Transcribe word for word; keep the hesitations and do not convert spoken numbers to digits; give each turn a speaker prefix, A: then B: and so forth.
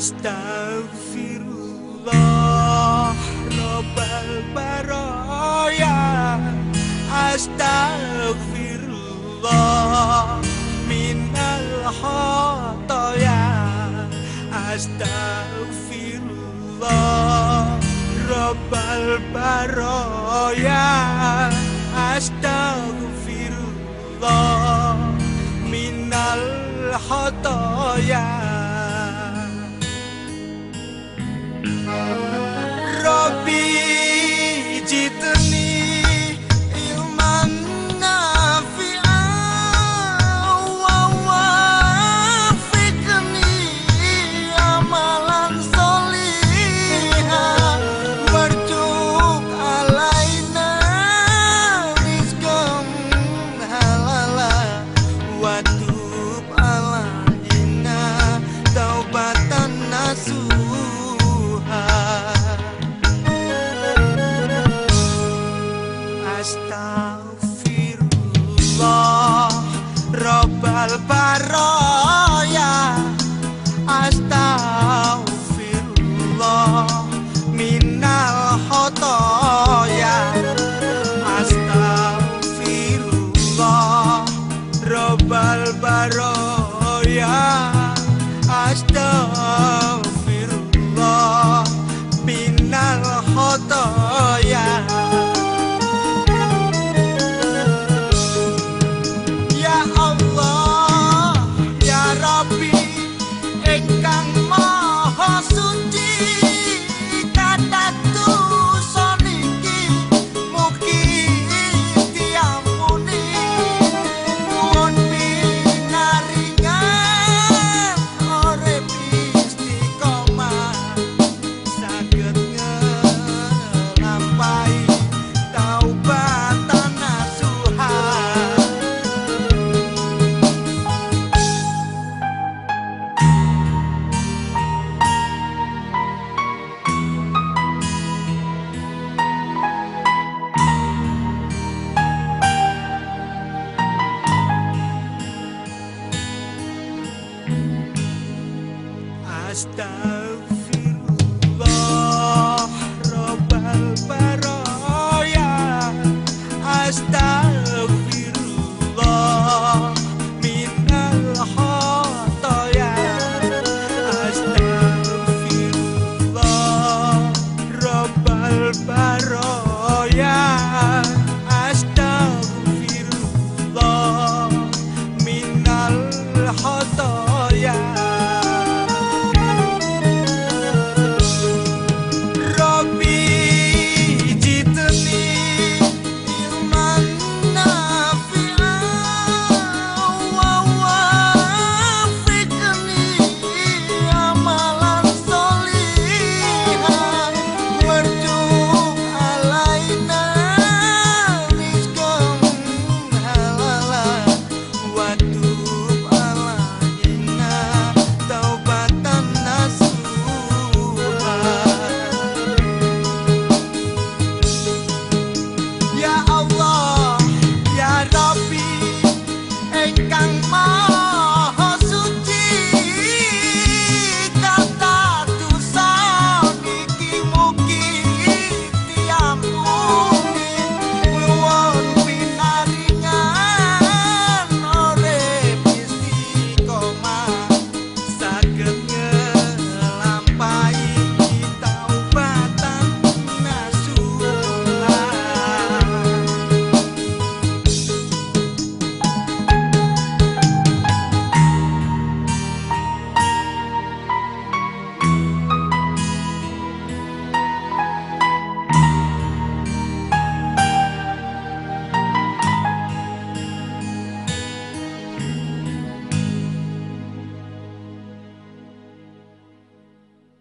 A: Astaghfirullah Rabbal baraya. Astaghfirullah minal khotoya. Astaghfirullah Rabbal baraya. Astaghfirullah minal khotoya. Rabbi jitni ilman nafi'an wa wafiqni amalan sholihan warzuq alaina rizqan halala wa tub alaina taubatan nasuha. Astaghfirullah Rabbal baraya. Astaghfirullah minal khotoya. Astaghfirullah Rabbal baraya. Astaghfirullah minal khotoya. Engkang maha suci kadatu soniki mugi diampuni nuwun pinaringan urip istiqomah saged ngelampahi taubatan nasuha. Astaghfirullah